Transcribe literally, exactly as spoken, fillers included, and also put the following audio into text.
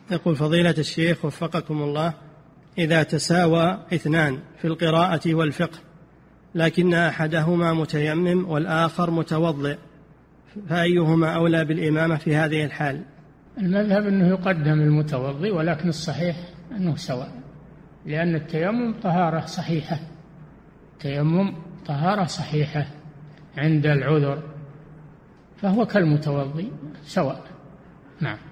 يقول فضيلة الشيخ وفقكم الله، إذا تساوى اثنان في القراءة والفقه لكن أحدهما متيمم والآخر متوضئ، فأيهما أولى بالإمامة في هذه الحال؟ المذهب أنه يقدم المتوضئ، ولكن الصحيح أنه سواء، لأن التيمم طهارة صحيحة، التيمم طهارة صحيحة عند العذر، فهو كالمتوضئ سواء. نعم.